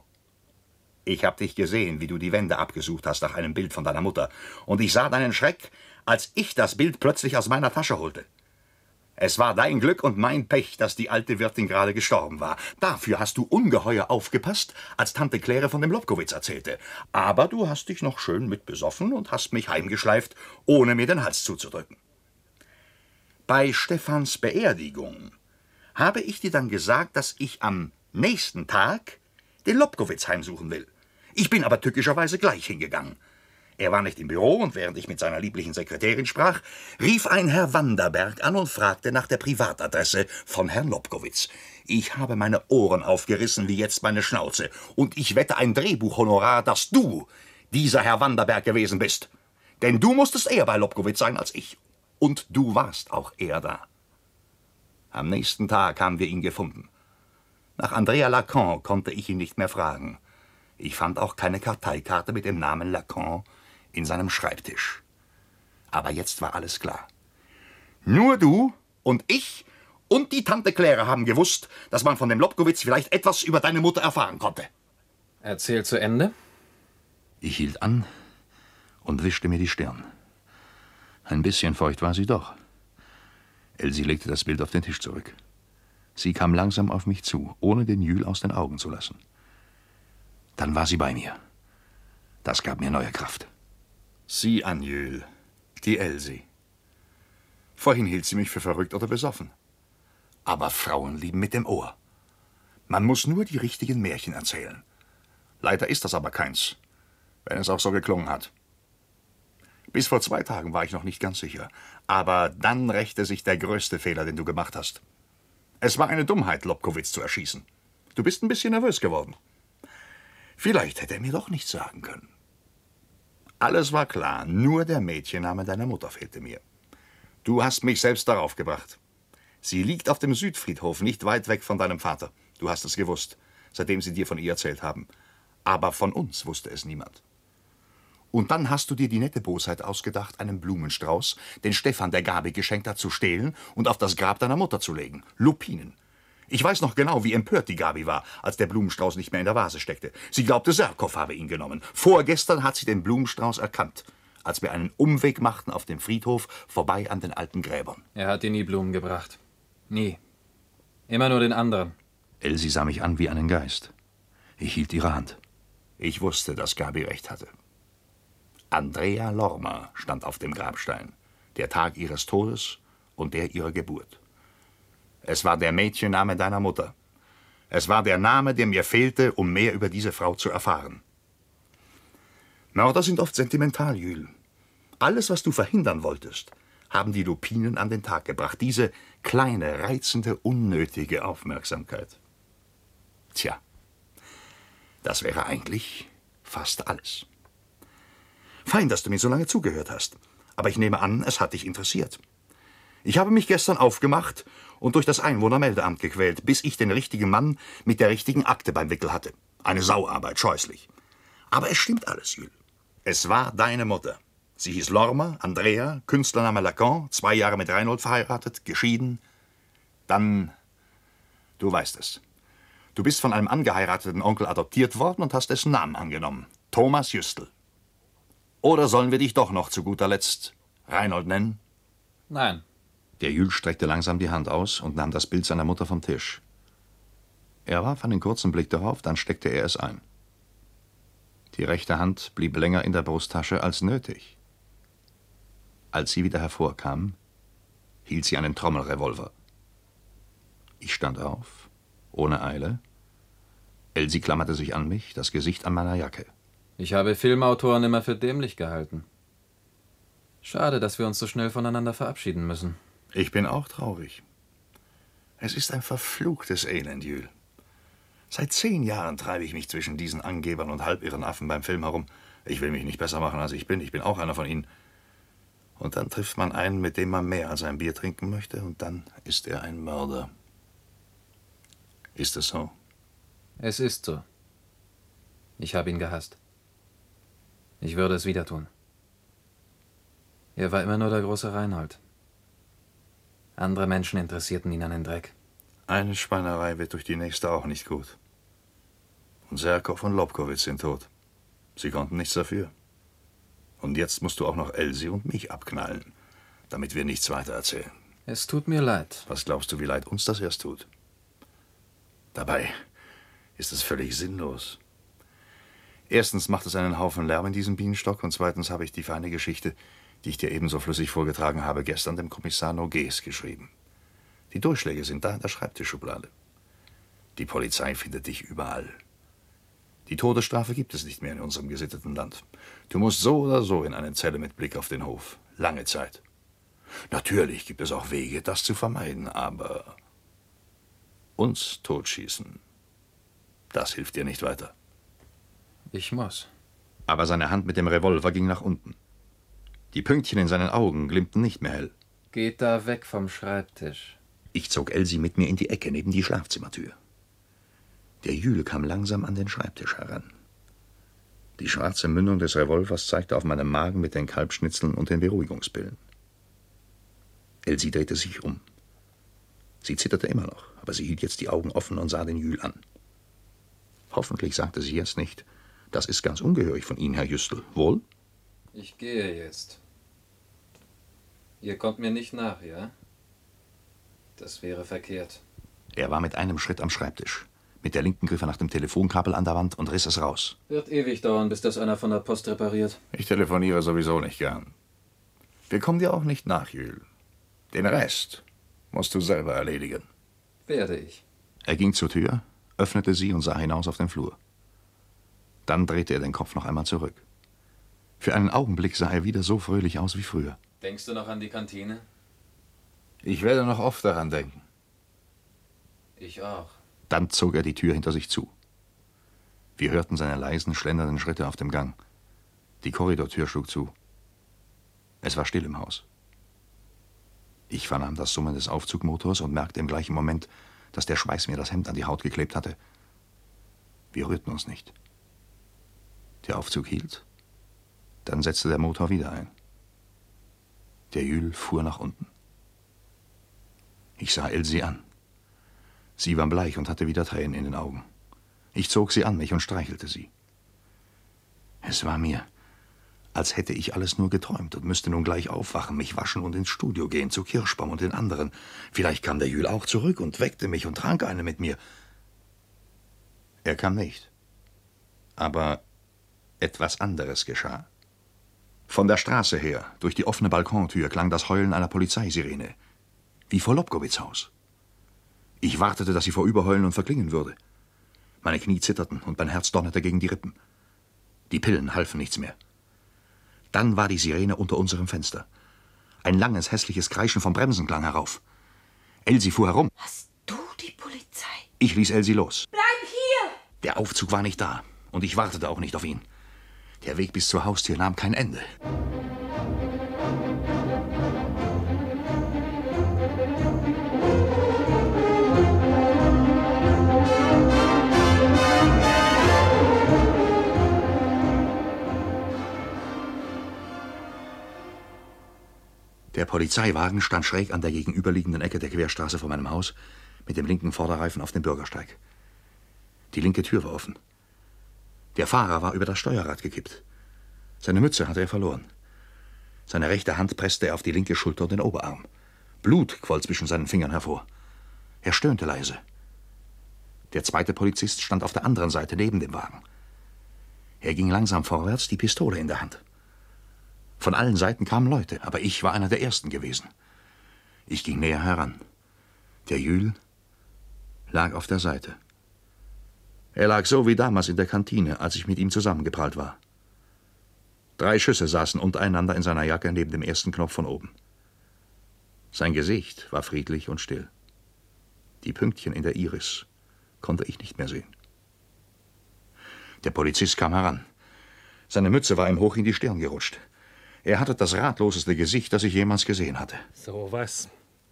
Ich habe dich gesehen, wie du die Wände abgesucht hast nach einem Bild von deiner Mutter. Und ich sah deinen Schreck, als ich das Bild plötzlich aus meiner Tasche holte. Es war dein Glück und mein Pech, dass die alte Wirtin gerade gestorben war. Dafür hast du ungeheuer aufgepasst, als Tante Claire von dem Lobkowitz erzählte. Aber du hast dich noch schön mitbesoffen und hast mich heimgeschleift, ohne mir den Hals zuzudrücken. Bei Stephans Beerdigung habe ich dir dann gesagt, dass ich am nächsten Tag den Lobkowitz heimsuchen will. Ich bin aber tückischerweise gleich hingegangen. Er war nicht im Büro und während ich mit seiner lieblichen Sekretärin sprach, rief ein Herr Wanderberg an und fragte nach der Privatadresse von Herrn Lobkowitz. Ich habe meine Ohren aufgerissen wie jetzt meine Schnauze und ich wette ein Drehbuchhonorar, dass du dieser Herr Wanderberg gewesen bist. Denn du musstest eher bei Lobkowitz sein als ich. Und du warst auch eher da. Am nächsten Tag haben wir ihn gefunden. Nach Andrea Lacan konnte ich ihn nicht mehr fragen. Ich fand auch keine Karteikarte mit dem Namen Lacan in seinem Schreibtisch. Aber jetzt war alles klar. Nur du und ich und die Tante Claire haben gewusst, dass man von dem Lobkowitz vielleicht etwas über deine Mutter erfahren konnte. Erzähl zu Ende. Ich hielt an und wischte mir die Stirn. Ein bisschen feucht war sie doch. Elsie legte das Bild auf den Tisch zurück. Sie kam langsam auf mich zu, ohne den Jules aus den Augen zu lassen. Dann war sie bei mir. Das gab mir neue Kraft. Sieh an, Jules, die Elsie. Vorhin hielt sie mich für verrückt oder besoffen. Aber Frauen lieben mit dem Ohr. Man muss nur die richtigen Märchen erzählen. Leider ist das aber keins, wenn es auch so geklungen hat. Bis vor 2 Tagen war ich noch nicht ganz sicher. Aber dann rächte sich der größte Fehler, den du gemacht hast. Es war eine Dummheit, Lobkowitz zu erschießen. Du bist ein bisschen nervös geworden. Vielleicht hätte er mir doch nichts sagen können. Alles war klar, nur der Mädchenname deiner Mutter fehlte mir. Du hast mich selbst darauf gebracht. Sie liegt auf dem Südfriedhof, nicht weit weg von deinem Vater. Du hast es gewusst, seitdem sie dir von ihr erzählt haben. Aber von uns wusste es niemand. Und dann hast du dir die nette Bosheit ausgedacht, einen Blumenstrauß, den Stefan der Gabi geschenkt hat, zu stehlen und auf das Grab deiner Mutter zu legen. Lupinen. Ich weiß noch genau, wie empört die Gabi war, als der Blumenstrauß nicht mehr in der Vase steckte. Sie glaubte, Serkow habe ihn genommen. Vorgestern hat sie den Blumenstrauß erkannt, als wir einen Umweg machten auf dem Friedhof, vorbei an den alten Gräbern. Er hat dir nie Blumen gebracht. Nie. Immer nur den anderen. Elsie sah mich an wie einen Geist. Ich hielt ihre Hand. Ich wusste, dass Gabi recht hatte. Andrea Lorma stand auf dem Grabstein, der Tag ihres Todes und der ihrer Geburt. Es war der Mädchenname deiner Mutter. Es war der Name, der mir fehlte, um mehr über diese Frau zu erfahren. Mörder sind oft sentimental, Jules. Alles, was du verhindern wolltest, haben die Lupinen an den Tag gebracht. Diese kleine, reizende, unnötige Aufmerksamkeit. Tja, das wäre eigentlich fast alles. Fein, dass du mir so lange zugehört hast. Aber ich nehme an, es hat dich interessiert. Ich habe mich gestern aufgemacht und durch das Einwohnermeldeamt gequält, bis ich den richtigen Mann mit der richtigen Akte beim Wickel hatte. Eine Sauarbeit, scheußlich. Aber es stimmt alles, Jules. Es war deine Mutter. Sie hieß Lorma, Andrea, Künstlername Lacan, 2 Jahre mit Reinhold verheiratet, geschieden. Dann, du weißt es. Du bist von einem angeheirateten Onkel adoptiert worden und hast dessen Namen angenommen. Thomas Jüstl. Oder sollen wir dich doch noch zu guter Letzt Reinhold nennen? Nein. Der Jules streckte langsam die Hand aus und nahm das Bild seiner Mutter vom Tisch. Er warf einen kurzen Blick darauf, dann steckte er es ein. Die rechte Hand blieb länger in der Brusttasche als nötig. Als sie wieder hervorkam, hielt sie einen Trommelrevolver. Ich stand auf, ohne Eile. Elsie klammerte sich an mich, das Gesicht an meiner Jacke. Ich habe Filmautoren immer für dämlich gehalten. Schade, dass wir uns so schnell voneinander verabschieden müssen. Ich bin auch traurig. Es ist ein verfluchtes Elend, Jules. Seit 10 Jahren treibe ich mich zwischen diesen Angebern und halbirren Affen beim Film herum. Ich will mich nicht besser machen, als ich bin. Ich bin auch einer von ihnen. Und dann trifft man einen, mit dem man mehr als ein Bier trinken möchte, und dann ist er ein Mörder. Ist es so? Es ist so. Ich habe ihn gehasst. Ich würde es wieder tun. Er war immer nur der große Reinhold. Andere Menschen interessierten ihn an den Dreck. Eine Schweinerei wird durch die nächste auch nicht gut. Und Serkow und Lobkowitz sind tot. Sie konnten nichts dafür. Und jetzt musst du auch noch Elsie und mich abknallen, damit wir nichts weiter erzählen. Es tut mir leid. Was glaubst du, wie leid uns das erst tut? Dabei ist es völlig sinnlos. Erstens macht es einen Haufen Lärm in diesem Bienenstock und zweitens habe ich die feine Geschichte, die ich dir ebenso flüssig vorgetragen habe, gestern dem Kommissar Nogues geschrieben. Die Durchschläge sind da in der Schreibtischschublade. Die Polizei findet dich überall. Die Todesstrafe gibt es nicht mehr in unserem gesitteten Land. Du musst so oder so in eine Zelle mit Blick auf den Hof. Lange Zeit. Natürlich gibt es auch Wege, das zu vermeiden, aber uns totschießen, das hilft dir nicht weiter. Ich muss. Aber seine Hand mit dem Revolver ging nach unten. Die Pünktchen in seinen Augen glimmten nicht mehr hell. Geht da weg vom Schreibtisch. Ich zog Elsie mit mir in die Ecke neben die Schlafzimmertür. Der Jules kam langsam an den Schreibtisch heran. Die schwarze Mündung des Revolvers zeigte auf meinem Magen mit den Kalbschnitzeln und den Beruhigungspillen. Elsie drehte sich um. Sie zitterte immer noch, aber sie hielt jetzt die Augen offen und sah den Jules an. Hoffentlich sagte sie jetzt nicht, das ist ganz ungehörig von Ihnen, Herr Jüstl. Wohl? Ich gehe jetzt. Ihr kommt mir nicht nach, ja? Das wäre verkehrt. Er war mit einem Schritt am Schreibtisch. Mit der linken griff er nach dem Telefonkabel an der Wand und riss es raus. Wird ewig dauern, bis das einer von der Post repariert. Ich telefoniere sowieso nicht gern. Wir kommen dir auch nicht nach, Jules. Den Rest musst du selber erledigen. Werde ich. Er ging zur Tür, öffnete sie und sah hinaus auf den Flur. Dann drehte er den Kopf noch einmal zurück. Für einen Augenblick sah er wieder so fröhlich aus wie früher. Denkst du noch an die Kantine? Ich werde noch oft daran denken. Ich auch. Dann zog er die Tür hinter sich zu. Wir hörten seine leisen, schlendernden Schritte auf dem Gang. Die Korridortür schlug zu. Es war still im Haus. Ich vernahm das Summen des Aufzugmotors und merkte im gleichen Moment, dass der Schweiß mir das Hemd an die Haut geklebt hatte. Wir rührten uns nicht. Der Aufzug hielt. Dann setzte der Motor wieder ein. Der Jules fuhr nach unten. Ich sah Elsie an. Sie war bleich und hatte wieder Tränen in den Augen. Ich zog sie an mich und streichelte sie. Es war mir, als hätte ich alles nur geträumt und müsste nun gleich aufwachen, mich waschen und ins Studio gehen, zu Kirschbaum und den anderen. Vielleicht kam der Jules auch zurück und weckte mich und trank eine mit mir. Er kam nicht. Aber etwas anderes geschah. Von der Straße her, durch die offene Balkontür, klang das Heulen einer Polizeisirene. Wie vor Lobkowitz' Haus. Ich wartete, dass sie vorüberheulen und verklingen würde. Meine Knie zitterten und mein Herz donnerte gegen die Rippen. Die Pillen halfen nichts mehr. Dann war die Sirene unter unserem Fenster. Ein langes, hässliches Kreischen von Bremsen klang herauf. Elsie fuhr herum. Hast du die Polizei? Ich ließ Elsie los. Bleib hier! Der Aufzug war nicht da und ich wartete auch nicht auf ihn. Der Weg bis zur Haustür nahm kein Ende. Der Polizeiwagen stand schräg an der gegenüberliegenden Ecke der Querstraße vor meinem Haus, mit dem linken Vorderreifen auf dem Bürgersteig. Die linke Tür war offen. Der Fahrer war über das Steuerrad gekippt. Seine Mütze hatte er verloren. Seine rechte Hand presste er auf die linke Schulter und den Oberarm. Blut quoll zwischen seinen Fingern hervor. Er stöhnte leise. Der zweite Polizist stand auf der anderen Seite neben dem Wagen. Er ging langsam vorwärts, die Pistole in der Hand. Von allen Seiten kamen Leute, aber ich war einer der Ersten gewesen. Ich ging näher heran. Der Jules lag auf der Seite. Er lag so wie damals in der Kantine, als ich mit ihm zusammengeprallt war. 3 Schüsse saßen untereinander in seiner Jacke neben dem ersten Knopf von oben. Sein Gesicht war friedlich und still. Die Pünktchen in der Iris konnte ich nicht mehr sehen. Der Polizist kam heran. Seine Mütze war ihm hoch in die Stirn gerutscht. Er hatte das ratloseste Gesicht, das ich jemals gesehen hatte. Sowas.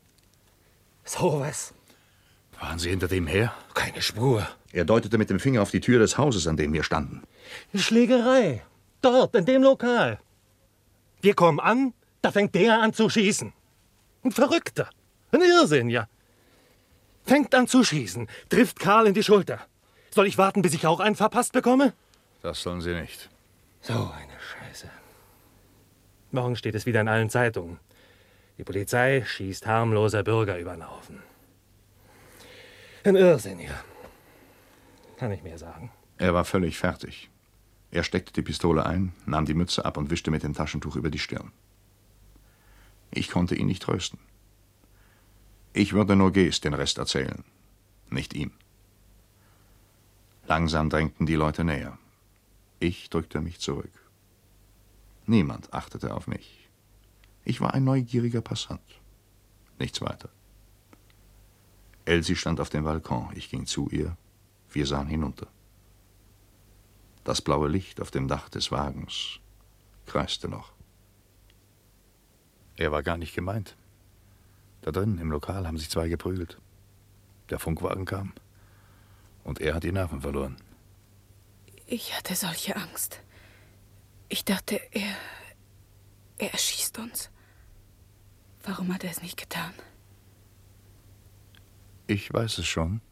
Waren Sie hinter dem her? Keine Spur. Er deutete mit dem Finger auf die Tür des Hauses, an dem wir standen. Schlägerei. Dort, in dem Lokal. Wir kommen an, da fängt der an zu schießen. Ein Verrückter. Ein Irrsinn, ja. Fängt an zu schießen, trifft Karl in die Schulter. Soll ich warten, bis ich auch einen verpasst bekomme? Das sollen Sie nicht. So eine Scheiße. Morgen steht es wieder in allen Zeitungen. Die Polizei schießt harmloser Bürger über den Haufen. Ein Irrsinn hier. Kann ich mehr sagen. Er war völlig fertig. Er steckte die Pistole ein, nahm die Mütze ab und wischte mit dem Taschentuch über die Stirn. Ich konnte ihn nicht trösten. Ich würde nur Gees den Rest erzählen, nicht ihm. Langsam drängten die Leute näher. Ich drückte mich zurück. Niemand achtete auf mich. Ich war ein neugieriger Passant. Nichts weiter. Elsie stand auf dem Balkon. Ich ging zu ihr. Wir sahen hinunter. Das blaue Licht auf dem Dach des Wagens kreiste noch. Er war gar nicht gemeint. Da drin im Lokal haben sich 2 geprügelt. Der Funkwagen kam und er hat die Nerven verloren. Ich hatte solche Angst. Ich dachte, er erschießt uns. Warum hat er es nicht getan? Ich weiß es schon.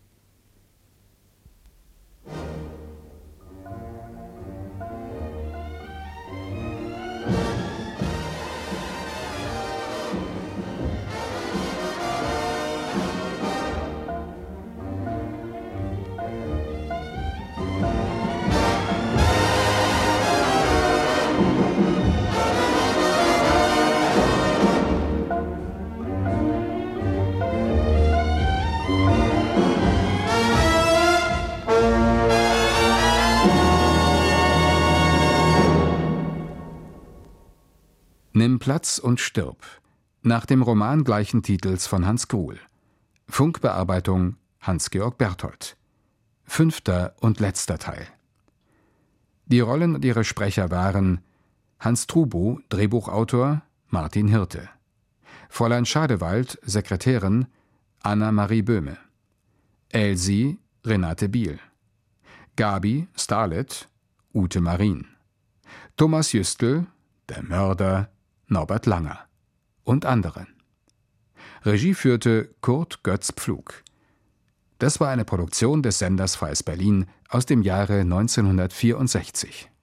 Nimm Platz und stirb. Nach dem Roman gleichen Titels von Hans Gruhl. Funkbearbeitung Hans-Georg Berthold. 5. und letzter Teil. Die Rollen und ihre Sprecher waren Hans Trubo, Drehbuchautor, Martin Hirte. Fräulein Schadewald, Sekretärin, Anna-Marie Böhme. Elsie, Renate Biel. Gabi, Starlet, Ute Marien. Thomas Jüstl, der Mörder, Norbert Langer. Und andere. Regie führte Kurt Götz Pflug. Das war eine Produktion des Senders Freies Berlin aus dem Jahre 1964.